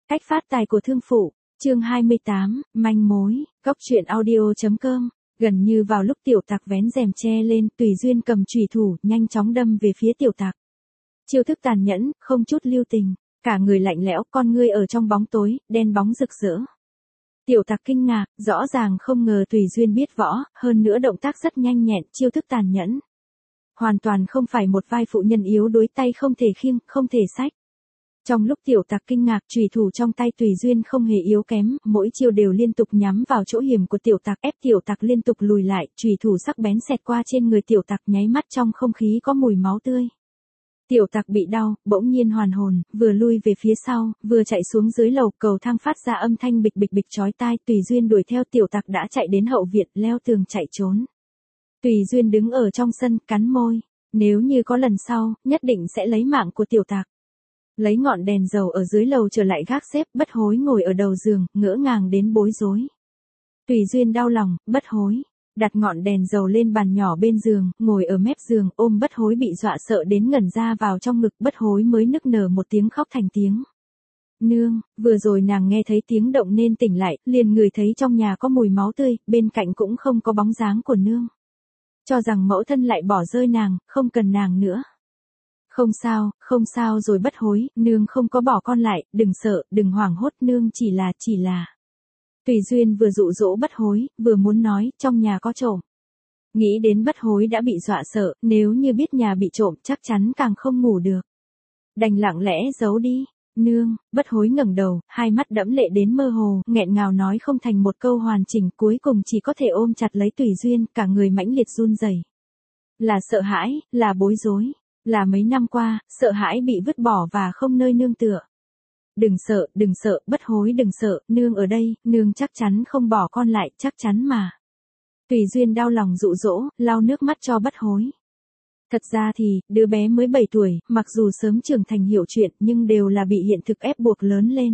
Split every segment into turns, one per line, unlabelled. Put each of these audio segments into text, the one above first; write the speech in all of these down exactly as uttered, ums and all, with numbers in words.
Cách phát tài của thương phụ, chương hai mươi tám, manh mối, góc truyện audio.com. Gần như vào lúc tiểu tặc vén rèm che lên, Tùy Duyên cầm chùy thủ, nhanh chóng đâm về phía tiểu tặc. Chiêu thức tàn nhẫn, không chút lưu tình, cả người lạnh lẽo, con ngươi ở trong bóng tối, đen bóng rực rỡ. Tiểu tặc kinh ngạc, rõ ràng không ngờ Tùy Duyên biết võ, hơn nữa động tác rất nhanh nhẹn, chiêu thức tàn nhẫn. Hoàn toàn không phải một vai phụ nhân yếu đuối, tay không thể khiêng, không thể xách. Trong lúc tiểu tặc kinh ngạc, chùy thủ trong tay Tùy Duyên không hề yếu kém, mỗi chiêu đều liên tục nhắm vào chỗ hiểm của tiểu tặc, ép tiểu tặc liên tục lùi lại, chùy thủ sắc bén xẹt qua trên người tiểu tặc, nháy mắt trong không khí có mùi máu tươi. Tiểu tặc bị đau, bỗng nhiên hoàn hồn, vừa lui về phía sau, vừa chạy xuống dưới lầu, cầu thang phát ra âm thanh bịch bịch bịch chói tai. Tùy Duyên đuổi theo tiểu tặc đã chạy đến hậu viện, leo tường chạy trốn. Tùy Duyên đứng ở trong sân, cắn môi, nếu như có lần sau, nhất định sẽ lấy mạng của tiểu tặc. Lấy ngọn đèn dầu ở dưới lầu trở lại gác xếp, Bất Hối ngồi ở đầu giường, ngỡ ngàng đến bối rối. Tùy Duyên đau lòng, Bất Hối đặt ngọn đèn dầu lên bàn nhỏ bên giường, ngồi ở mép giường, ôm Bất Hối bị dọa sợ đến ngẩn ra vào trong ngực. Bất Hối mới nức nở một tiếng khóc thành tiếng. Nương, vừa rồi nàng nghe thấy tiếng động nên tỉnh lại, liền ngửi thấy trong nhà có mùi máu tươi, bên cạnh cũng không có bóng dáng của nương. Cho rằng mẫu thân lại bỏ rơi nàng, không cần nàng nữa. Không sao, không sao rồi Bất Hối, nương không có bỏ con lại, đừng sợ, đừng hoảng hốt, nương chỉ là, chỉ là. Tùy Duyên vừa dụ dỗ Bất Hối, vừa muốn nói, trong nhà có trộm. Nghĩ đến Bất Hối đã bị dọa sợ, nếu như biết nhà bị trộm chắc chắn càng không ngủ được. Đành lặng lẽ giấu đi. Nương, Bất Hối ngẩng đầu, hai mắt đẫm lệ đến mơ hồ, nghẹn ngào nói không thành một câu hoàn chỉnh, cuối cùng chỉ có thể ôm chặt lấy Tùy Duyên, cả người mãnh liệt run rẩy. Là sợ hãi, là bối rối. Là mấy năm qua, sợ hãi bị vứt bỏ và không nơi nương tựa. Đừng sợ, đừng sợ, Bất Hối đừng sợ, nương ở đây, nương chắc chắn không bỏ con lại, chắc chắn mà. Tùy Duyên đau lòng dụ dỗ, lau nước mắt cho Bất Hối. Thật ra thì, đứa bé mới bảy tuổi, mặc dù sớm trưởng thành hiểu chuyện nhưng đều là bị hiện thực ép buộc lớn lên.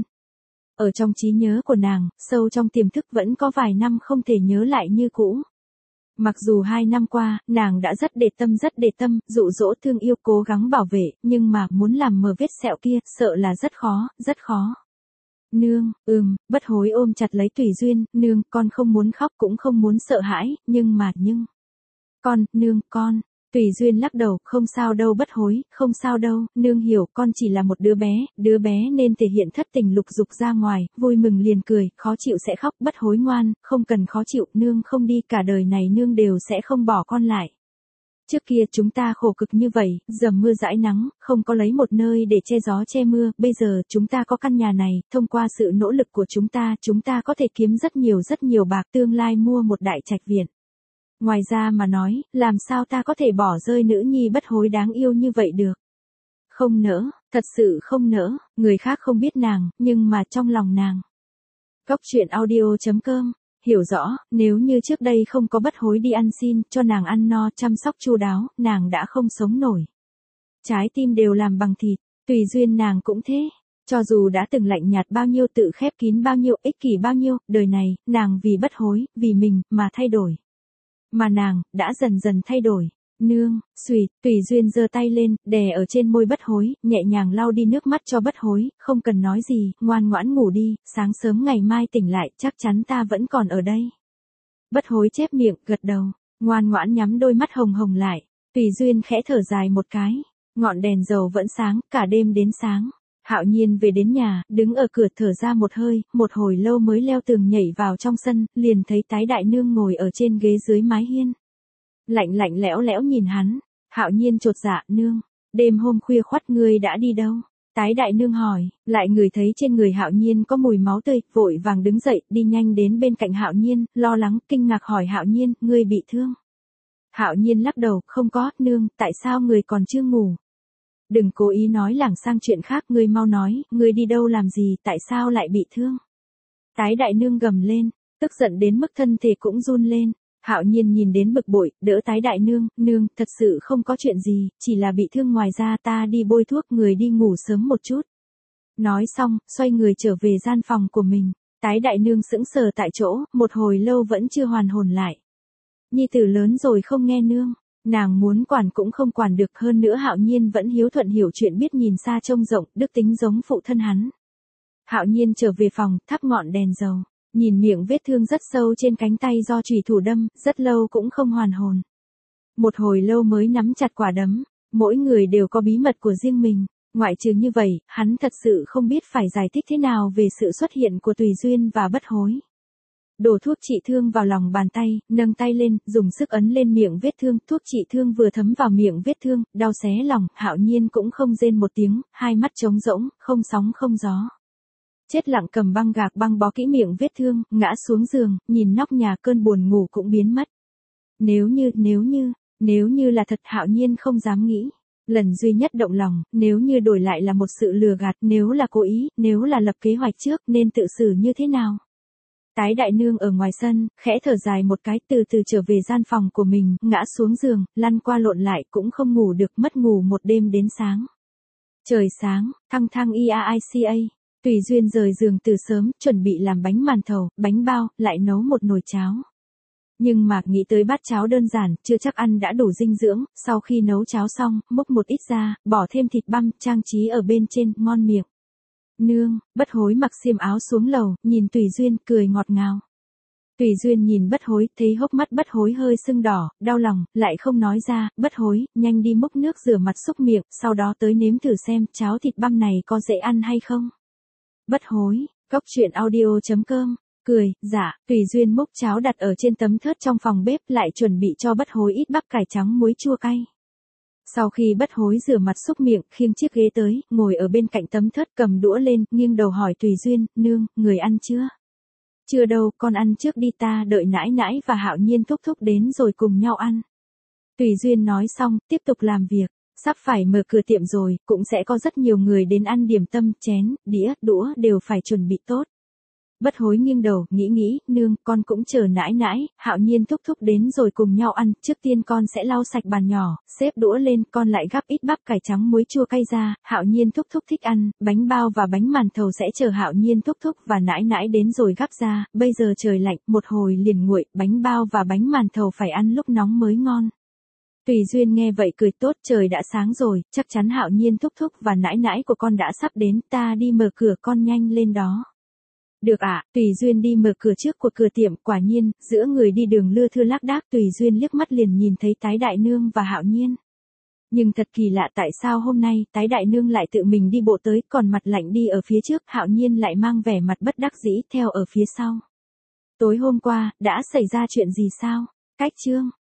Ở trong trí nhớ của nàng, sâu trong tiềm thức vẫn có vài năm không thể nhớ lại như cũ. Mặc dù hai năm qua, nàng đã rất để tâm rất để tâm, dụ dỗ thương yêu cố gắng bảo vệ, nhưng mà muốn làm mờ vết sẹo kia, sợ là rất khó, rất khó. Nương, ừm, Bất Hối ôm chặt lấy Tùy Duyên, nương, con không muốn khóc cũng không muốn sợ hãi, nhưng mà, nhưng. Con, nương, con. Tùy Duyên lắc đầu, không sao đâu Bất Hối, không sao đâu, nương hiểu, con chỉ là một đứa bé, đứa bé nên thể hiện thất tình lục dục ra ngoài, vui mừng liền cười, khó chịu sẽ khóc. Bất Hối ngoan, không cần khó chịu, nương không đi, cả đời này nương đều sẽ không bỏ con lại. Trước kia chúng ta khổ cực như vậy, dầm mưa dãi nắng, không có lấy một nơi để che gió che mưa, bây giờ chúng ta có căn nhà này, thông qua sự nỗ lực của chúng ta, chúng ta có thể kiếm rất nhiều rất nhiều bạc, tương lai mua một đại trạch viện. Ngoài ra mà nói, làm sao ta có thể bỏ rơi nữ nhi Bất Hối đáng yêu như vậy được? Không nỡ, thật sự không nỡ, người khác không biết nàng, nhưng mà trong lòng nàng. Góc truyện audio.com, hiểu rõ, nếu như trước đây không có Bất Hối đi ăn xin, cho nàng ăn no, chăm sóc chu đáo, nàng đã không sống nổi. Trái tim đều làm bằng thịt, Tùy Duyên nàng cũng thế. Cho dù đã từng lạnh nhạt bao nhiêu, tự khép kín bao nhiêu, ích kỷ bao nhiêu, đời này, nàng vì Bất Hối, vì mình, mà thay đổi. Mà nàng, đã dần dần thay đổi. Nương, xùy, Tùy Duyên giơ tay lên, đè ở trên môi Bất Hối, nhẹ nhàng lau đi nước mắt cho Bất Hối, không cần nói gì, ngoan ngoãn ngủ đi, sáng sớm ngày mai tỉnh lại, chắc chắn ta vẫn còn ở đây. Bất Hối chép miệng, gật đầu, ngoan ngoãn nhắm đôi mắt hồng hồng lại. Tùy Duyên khẽ thở dài một cái, ngọn đèn dầu vẫn sáng, cả đêm đến sáng. Hạo Nhiên về đến nhà, đứng ở cửa thở ra một hơi, một hồi lâu mới leo tường nhảy vào trong sân, liền thấy Tái đại nương ngồi ở trên ghế dưới mái hiên. Lạnh lạnh lẽo lẽo nhìn hắn, Hạo Nhiên chột dạ, nương, đêm hôm khuya khoắt ngươi đã đi đâu? Tái đại nương hỏi, lại ngửi thấy trên người Hạo Nhiên có mùi máu tươi, vội vàng đứng dậy, đi nhanh đến bên cạnh Hạo Nhiên, lo lắng, kinh ngạc hỏi Hạo Nhiên, ngươi bị thương? Hạo Nhiên lắc đầu, không có, nương, tại sao người còn chưa ngủ? Đừng cố ý nói lảng sang chuyện khác, ngươi mau nói, ngươi đi đâu làm gì, tại sao lại bị thương? Tái đại nương gầm lên, tức giận đến mức thân thể cũng run lên. Hạo Nhiên nhìn đến bực bội, đỡ Tái đại nương, nương, thật sự không có chuyện gì, chỉ là bị thương, ngoài ra ta đi bôi thuốc, người đi ngủ sớm một chút. Nói xong, xoay người trở về gian phòng của mình. Tái đại nương sững sờ tại chỗ, một hồi lâu vẫn chưa hoàn hồn lại. Nhi tử lớn rồi không nghe nương. Nàng muốn quản cũng không quản được, hơn nữa Hạo Nhiên vẫn hiếu thuận hiểu chuyện, biết nhìn xa trông rộng, đức tính giống phụ thân hắn. Hạo Nhiên trở về phòng, thắp ngọn đèn dầu, nhìn miệng vết thương rất sâu trên cánh tay do chủy thủ đâm, rất lâu cũng không hoàn hồn. Một hồi lâu mới nắm chặt quả đấm, mỗi người đều có bí mật của riêng mình, ngoại trừ như vậy, hắn thật sự không biết phải giải thích thế nào về sự xuất hiện của Tùy Duyên và Bất Hối. Đổ thuốc trị thương vào lòng bàn tay, nâng tay lên, dùng sức ấn lên miệng vết thương, thuốc trị thương vừa thấm vào miệng vết thương, đau xé lòng, Hạo Nhiên cũng không rên một tiếng, hai mắt trống rỗng, không sóng không gió. Chết lặng cầm băng gạc băng bó kỹ miệng vết thương, ngã xuống giường, nhìn nóc nhà cơn buồn ngủ cũng biến mất. Nếu như, nếu như, nếu như là thật Hạo Nhiên không dám nghĩ. Lần duy nhất động lòng, nếu như đổi lại là một sự lừa gạt, nếu là cố ý, nếu là lập kế hoạch trước, nên tự xử như thế nào? Tái đại nương ở ngoài sân, khẽ thở dài một cái, từ từ trở về gian phòng của mình, ngã xuống giường, lăn qua lộn lại, cũng không ngủ được, mất ngủ một đêm đến sáng. Trời sáng, thăng thăng i a i c a, Tùy Duyên rời giường từ sớm, chuẩn bị làm bánh màn thầu, bánh bao, lại nấu một nồi cháo. Nhưng mà nghĩ tới bát cháo đơn giản, chưa chắc ăn đã đủ dinh dưỡng, sau khi nấu cháo xong, múc một ít ra, bỏ thêm thịt băm, trang trí ở bên trên, ngon miệng. Nương, Bất Hối mặc xiêm áo xuống lầu, nhìn Tùy Duyên, cười ngọt ngào. Tùy Duyên nhìn Bất Hối, thấy hốc mắt Bất Hối hơi sưng đỏ, đau lòng, lại không nói ra, Bất Hối, nhanh đi múc nước rửa mặt xúc miệng, sau đó tới nếm thử xem, cháo thịt băm này có dễ ăn hay không. Bất Hối, Cốc Truyện audio chấm com, cười, dạ, Tùy Duyên múc cháo đặt ở trên tấm thớt trong phòng bếp, lại chuẩn bị cho Bất Hối ít bắp cải trắng muối chua cay. Sau khi Bất Hối rửa mặt xúc miệng, khiêng chiếc ghế tới, ngồi ở bên cạnh tấm thớt, cầm đũa lên, nghiêng đầu hỏi Tùy Duyên, nương, người ăn chưa? Chưa đâu, con ăn trước đi, ta đợi nãi nãi và Hạo Nhiên thúc thúc đến rồi cùng nhau ăn. Tùy Duyên nói xong, tiếp tục làm việc, sắp phải mở cửa tiệm rồi, cũng sẽ có rất nhiều người đến ăn điểm tâm, chén, đĩa, đũa, đều phải chuẩn bị tốt. Bất Hối nghiêng đầu, nghĩ nghĩ, nương, con cũng chờ nãi nãi, Hạo Nhiên thúc thúc đến rồi cùng nhau ăn, trước tiên con sẽ lau sạch bàn nhỏ, xếp đũa lên, con lại gắp ít bắp cải trắng muối chua cay ra, Hạo Nhiên thúc thúc thích ăn, bánh bao và bánh màn thầu sẽ chờ Hạo Nhiên thúc thúc và nãi nãi đến rồi gắp ra, bây giờ trời lạnh, một hồi liền nguội, bánh bao và bánh màn thầu phải ăn lúc nóng mới ngon. Tùy Duyên nghe vậy cười tốt, trời đã sáng rồi, chắc chắn Hạo Nhiên thúc thúc và nãi nãi của con đã sắp đến, ta đi mở cửa, con nhanh lên đó. Được ạ, à, Tùy Duyên đi mở cửa trước của cửa tiệm, quả nhiên, giữa người đi đường lưa thưa lác đác, Tùy Duyên liếc mắt liền nhìn thấy Tái đại nương và Hạo Nhiên. Nhưng thật kỳ lạ, tại sao hôm nay, Tái đại nương lại tự mình đi bộ tới, còn mặt lạnh đi ở phía trước, Hạo Nhiên lại mang vẻ mặt bất đắc dĩ, theo ở phía sau. Tối hôm qua, đã xảy ra chuyện gì sao? Cách chương